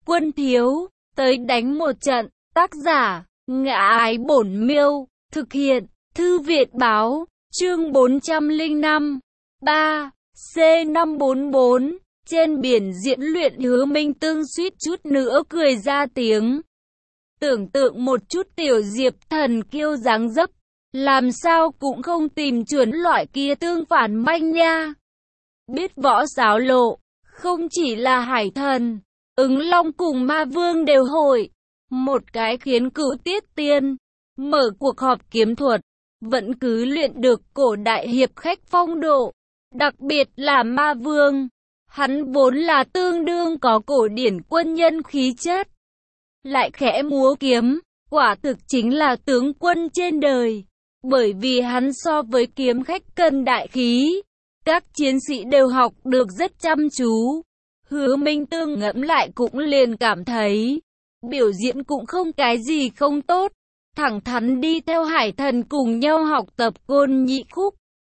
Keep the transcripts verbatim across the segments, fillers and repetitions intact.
Quân thiếu, tới đánh một trận. Tác giả, Ngã Ái Bổn Miêu. Thực hiện, Thư viện Báo. Chương bốn trăm lẻ năm. ba. C năm bốn bốn. Trên biển diễn luyện, Hứa Minh Tương suýt chút nữa cười ra tiếng. Tưởng tượng một chút tiểu Diệp Thần kiêu dáng dấp, làm sao cũng không tìm chuẩn loại kia tương phản manh nha. Biết võ giáo lộ, không chỉ là Hải Thần, Ứng Long cùng Ma Vương đều hội. Một cái khiến Cửu Tiết Tiên mở cuộc họp kiếm thuật, vẫn cứ luyện được cổ đại hiệp khách phong độ. Đặc biệt là Ma Vương, hắn vốn là tương đương có cổ điển quân nhân khí chất, lại khẽ múa kiếm, quả thực chính là tướng quân trên đời. Bởi vì hắn so với kiếm khách cần đại khí, các chiến sĩ đều học được rất chăm chú. Hứa Minh Tương ngẫm lại cũng liền cảm thấy, biểu diễn cũng không cái gì không tốt, thẳng thắn đi theo Hải Thần cùng nhau học tập Côn Nhị Khúc.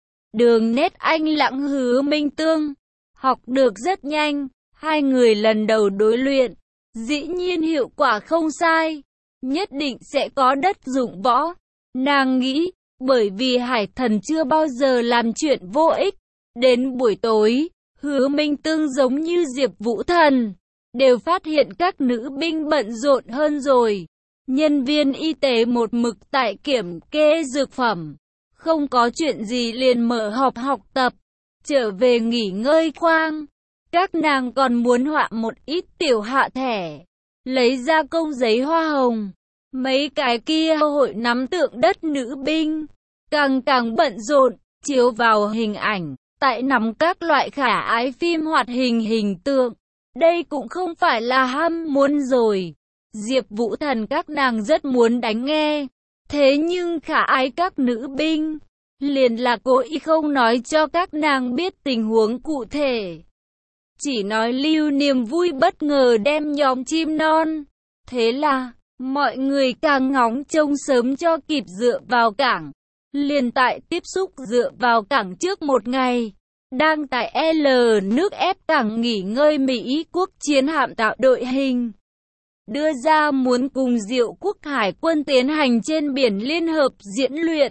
Đường nét anh lãng Hứa Minh Tương, học được rất nhanh, hai người lần đầu đối luyện, dĩ nhiên hiệu quả không sai, nhất định sẽ có đất dụng võ. Nàng nghĩ, bởi vì Hải Thần chưa bao giờ làm chuyện vô ích. Đến buổi tối, Hứa Minh Tương giống như Diệp Vũ Thần, đều phát hiện các nữ binh bận rộn hơn rồi. Nhân viên y tế một mực tại kiểm kê dược phẩm, không có chuyện gì liền mở họp học tập, trở về nghỉ ngơi khoang. Các nàng còn muốn họa một ít tiểu hạ thẻ, lấy ra công giấy hoa hồng. Mấy cái kia hội nắm tượng đất nữ binh, càng càng bận rộn, chiếu vào hình ảnh, tại nắm các loại khả ái phim hoạt hình hình tượng. Đây cũng không phải là ham muốn rồi. Diệp Vũ Thần các nàng rất muốn đánh nghe, thế nhưng khả ái các nữ binh, liền là cố ý không nói cho các nàng biết tình huống cụ thể. Chỉ nói lưu niềm vui bất ngờ đem nhóm chim non. Thế là, mọi người càng ngóng trông sớm cho kịp dựa vào cảng. Liền tại tiếp xúc dựa vào cảng trước một ngày, đang tại L nước ép cảng nghỉ ngơi Mỹ quốc chiến hạm tạo đội hình, đưa ra muốn cùng Diệu quốc hải quân tiến hành trên biển liên hợp diễn luyện.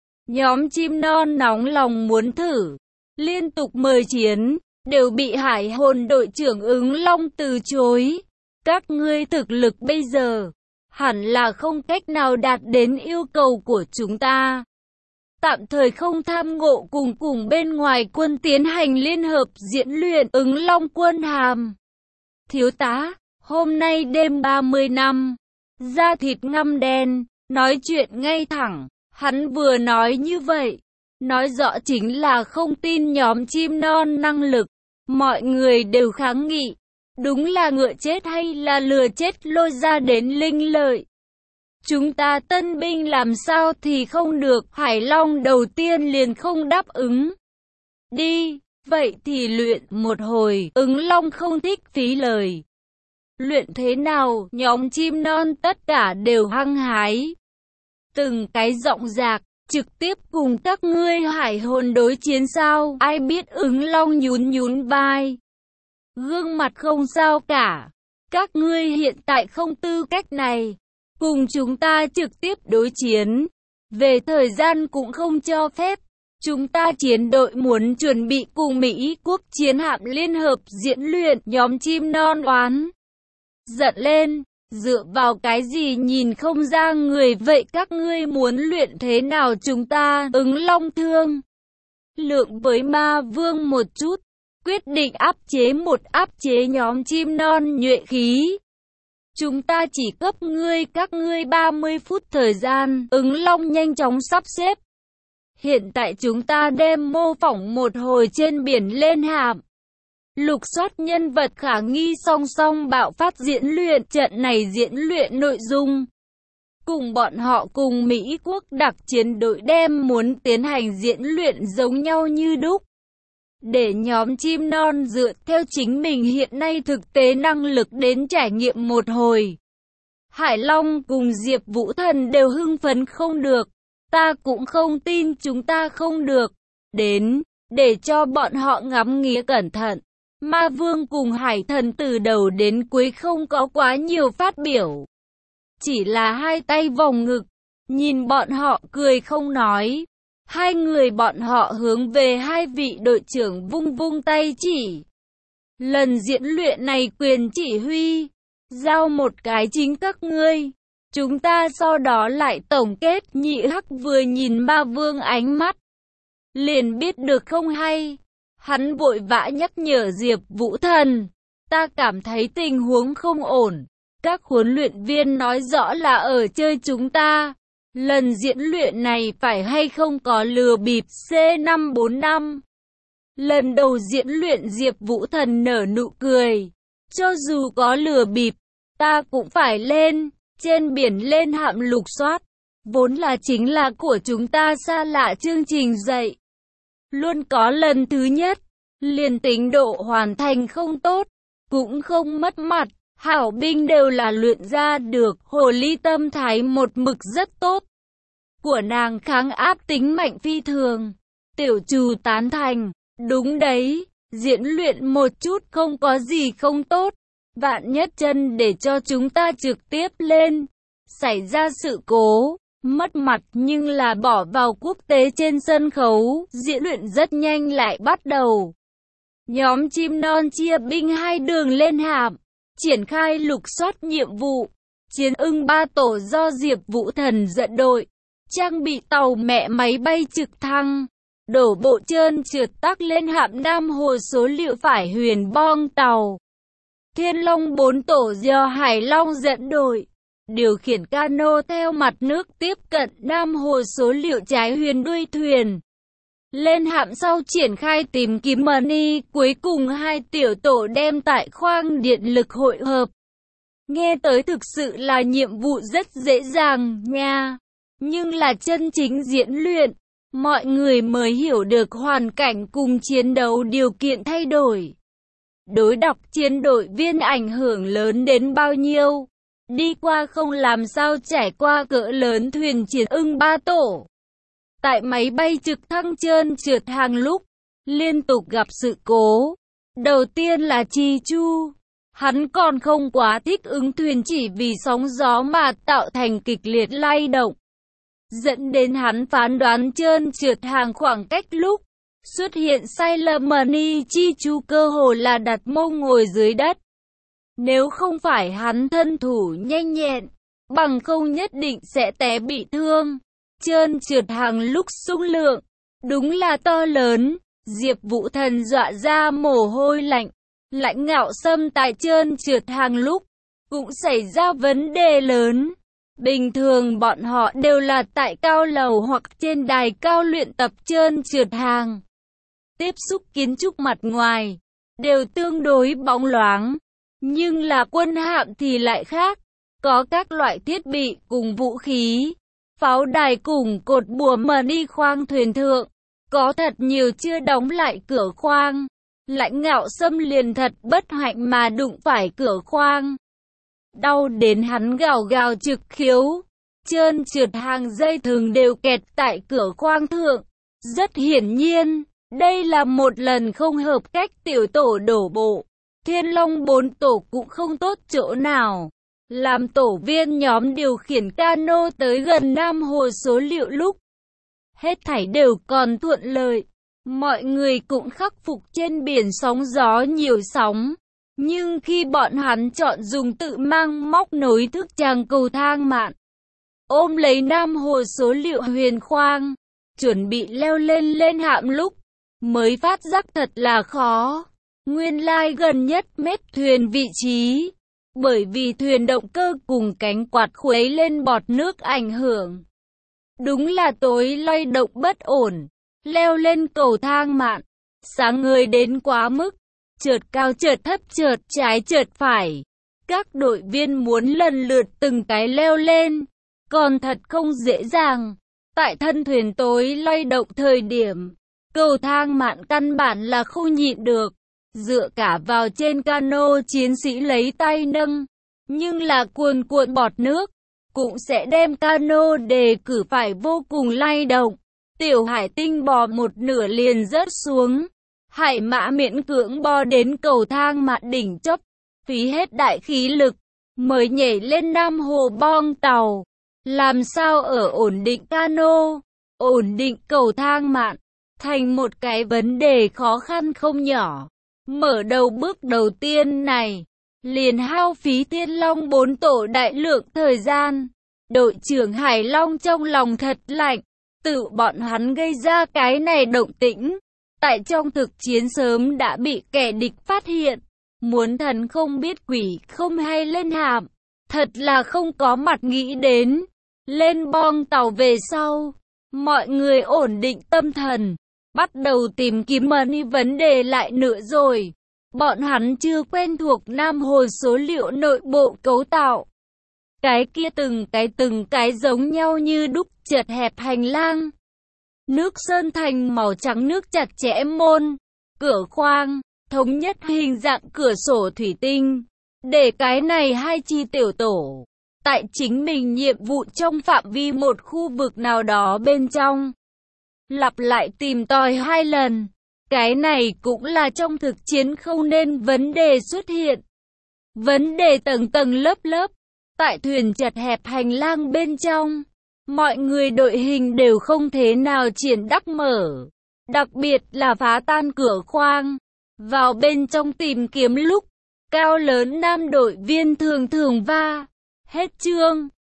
Nhóm chim non nóng lòng muốn thử, liên tục mời chiến, đều bị hải hồn đội trưởng Ứng Long từ chối. Các ngươi thực lực bây giờ, hẳn là không cách nào đạt đến yêu cầu của chúng ta. Tạm thời không tham ngộ cùng cùng bên ngoài quân tiến hành liên hợp diễn luyện. Ứng Long quân hàm: thiếu tá, hôm nay đêm ba mươi năm, da thịt ngăm đen, nói chuyện ngay thẳng. Hắn vừa nói như vậy, nói rõ chính là không tin nhóm chim non năng lực. Mọi người đều kháng nghị, đúng là ngựa chết hay là lừa chết lôi ra đến linh lợi. Chúng ta tân binh làm sao thì không được. Hải Long đầu tiên liền không đáp ứng. Đi, vậy thì luyện một hồi. Ứng Long không thích phí lời. Luyện thế nào? Nhóm chim non tất cả đều hăng hái, từng cái giọng dạc, trực tiếp cùng các ngươi hải hồn đối chiến sao? Ai biết? Ứng Long nhún nhún vai, gương mặt không sao cả. Các ngươi hiện tại không tư cách này cùng chúng ta trực tiếp đối chiến, về thời gian cũng không cho phép. Chúng ta chiến đội muốn chuẩn bị cùng Mỹ quốc chiến hạm liên hợp diễn luyện. Nhóm chim non oán giận lên, dựa vào cái gì nhìn không ra người vậy? Các ngươi muốn luyện thế nào chúng ta? Ứng Long thương lượng với Ma Vương một chút, quyết định áp chế một áp chế nhóm chim non nhuệ khí. Chúng ta chỉ cấp ngươi các ngươi ba mươi phút thời gian. Ứng Long nhanh chóng sắp xếp. Hiện tại chúng ta đem mô phỏng một hồi trên biển lên hạm, lục soát nhân vật khả nghi, song song bạo phát diễn luyện. Trận này diễn luyện nội dung cùng bọn họ cùng Mỹ quốc đặc chiến đội đem muốn tiến hành diễn luyện giống nhau như đúc, để nhóm chim non dựa theo chính mình hiện nay thực tế năng lực đến trải nghiệm một hồi. Hải Long cùng Diệp Vũ Thần đều hưng phấn không được. Ta cũng không tin chúng ta không được. Đến, để cho bọn họ ngắm nghía cẩn thận. Ma Vương cùng Hải Thần từ đầu đến cuối không có quá nhiều phát biểu. Chỉ là hai tay vòng ngực, nhìn bọn họ cười không nói. Hai người bọn họ hướng về hai vị đội trưởng vung vung tay chỉ. Lần diễn luyện này quyền chỉ huy, giao một cái chính các ngươi. Chúng ta sau đó lại tổng kết. Nhị Hắc vừa nhìn Ma Vương ánh mắt, liền biết được không hay. Hắn vội vã nhắc nhở Diệp Vũ Thần. Ta cảm thấy tình huống không ổn. Các huấn luyện viên nói rõ là ở chơi chúng ta. Lần diễn luyện này phải hay không có lừa bịp. C năm bốn năm. Lần đầu diễn luyện Diệp Vũ Thần nở nụ cười. Cho dù có lừa bịp, ta cũng phải lên. Trên biển lên hạm lục soát. Vốn là chính là của chúng ta, xa lạ chương trình dạy. Luôn có lần thứ nhất. Liền tính độ hoàn thành không tốt, cũng không mất mặt. Hảo binh đều là luyện ra được. Hồ ly tâm thái một mực rất tốt. Của nàng kháng áp tính mạnh phi thường. Tiểu Trù tán thành. Đúng đấy, diễn luyện một chút không có gì không tốt. Vạn nhất chân để cho chúng ta trực tiếp lên. Xảy ra sự cố, mất mặt nhưng là bỏ vào quốc tế trên sân khấu. Diễn luyện rất nhanh lại bắt đầu. Nhóm chim non chia binh hai đường lên hạm. Triển khai lục soát nhiệm vụ. Chiến ưng ba tổ do Diệp Vũ Thần dẫn đội. Trang bị tàu mẹ máy bay trực thăng. Đổ bộ trơn trượt tắc lên hạm Nam Hồ số liệu phải huyền bong tàu. Thiên Long bốn tổ do Hải Long dẫn đội. Điều khiển cano theo mặt nước tiếp cận Nam Hồ số liệu trái huyền đuôi thuyền. Lên hạm sau triển khai tìm kiếm money, cuối cùng hai tiểu tổ đem tại khoang điện lực hội hợp. Nghe tới thực sự là nhiệm vụ rất dễ dàng nha. Nhưng là chân chính diễn luyện, mọi người mới hiểu được hoàn cảnh cùng chiến đấu điều kiện thay đổi. Đối đọc chiến đội viên ảnh hưởng lớn đến bao nhiêu. Đi qua không làm sao trải qua cỡ lớn thuyền chiến ưng ba tổ. Tại máy bay trực thăng trơn trượt hàng lúc, liên tục gặp sự cố. Đầu tiên là Chi Chu. Hắn còn không quá thích ứng thuyền chỉ vì sóng gió mà tạo thành kịch liệt lay động. Dẫn đến hắn phán đoán trơn trượt hàng khoảng cách lúc. Xuất hiện sai lầm Money Chi Chu cơ hồ là đặt mông ngồi dưới đất. Nếu không phải hắn thân thủ nhanh nhẹn, bằng không nhất định sẽ té bị thương. Trơn trượt hàng lúc xung lượng, đúng là to lớn. Diệp Vũ Thần dọa ra mồ hôi lạnh. Lãnh Ngạo Sâm tại trơn trượt hàng lúc, cũng xảy ra vấn đề lớn. Bình thường bọn họ đều là tại cao lầu hoặc trên đài cao luyện tập trơn trượt hàng. Tiếp xúc kiến trúc mặt ngoài, đều tương đối bóng loáng. Nhưng là quân hạm thì lại khác. Có các loại thiết bị cùng vũ khí. Pháo đài cùng cột bùa mà đi khoang thuyền thượng. Có thật nhiều chưa đóng lại cửa khoang. Lãnh Ngạo Sâm liền thật bất hạnh mà đụng phải cửa khoang. Đau đến hắn gào gào trực khiếu. Trơn trượt hàng dây thừng đều kẹt tại cửa khoang thượng. Rất hiển nhiên, đây là một lần không hợp cách tiểu tổ đổ bộ. Thiên Long bốn tổ cũng không tốt chỗ nào. Làm tổ viên nhóm điều khiển cano tới gần Nam Hồ số liệu lúc. Hết thảy đều còn thuận lợi. Mọi người cũng khắc phục trên biển sóng gió nhiều sóng. Nhưng khi bọn hắn chọn dùng tự mang móc nối thức chàng cầu thang mạn, ôm lấy Nam Hồ số liệu huyền khoang, chuẩn bị leo lên lên hạm lúc, mới phát giác thật là khó. Nguyên lai gần nhất mép thuyền vị trí, bởi vì thuyền động cơ cùng cánh quạt khuấy lên bọt nước ảnh hưởng. Đúng là tối lay động bất ổn, leo lên cầu thang mạn, sáng người đến quá mức, chợt cao chợt thấp chợt trái chợt phải. Các đội viên muốn lần lượt từng cái leo lên, còn thật không dễ dàng. Tại thân thuyền tối lay động thời điểm, cầu thang mạn căn bản là không nhịn được. Dựa cả vào trên cano chiến sĩ lấy tay nâng, nhưng là cuồn cuộn bọt nước, cũng sẽ đem cano đề cử phải vô cùng lay động. Tiểu Hải Tinh bò một nửa liền rớt xuống. Hải Mã miễn cưỡng bò đến cầu thang mạn đỉnh chóp, phí hết đại khí lực, mới nhảy lên Nam Hồ bong tàu. Làm sao ở ổn định cano, ổn định cầu thang mạn, thành một cái vấn đề khó khăn không nhỏ. Mở đầu bước đầu tiên này, liền hao phí Thiên Long bốn tổ đại lượng thời gian. Đội trưởng Hải Long trong lòng thật lạnh, tự bọn hắn gây ra cái này động tĩnh. Tại trong thực chiến sớm đã bị kẻ địch phát hiện, muốn thần không biết quỷ không hay lên hạm, thật là không có mặt nghĩ đến. Lên bong tàu về sau, mọi người ổn định tâm thần, bắt đầu tìm kiếm money vấn đề lại nữa rồi. Bọn hắn chưa quen thuộc Nam Hồ số liệu nội bộ cấu tạo. Cái kia từng cái từng cái giống nhau như đúc chật hẹp hành lang. Nước sơn thành màu trắng nước chặt chẽ môn, cửa khoang, thống nhất hình dạng cửa sổ thủy tinh. Để cái này hai chi tiểu tổ, tại chính mình nhiệm vụ trong phạm vi một khu vực nào đó bên trong. Lặp lại tìm tòi hai lần. Cái này cũng là trong thực chiến không nên vấn đề xuất hiện. Vấn đề tầng tầng lớp lớp. Tại thuyền chật hẹp hành lang bên trong, mọi người đội hình đều không thế nào triển đắc mở. Đặc biệt là phá tan cửa khoang, vào bên trong tìm kiếm lúc, cao lớn nam đội viên thường thường va. Hết chương.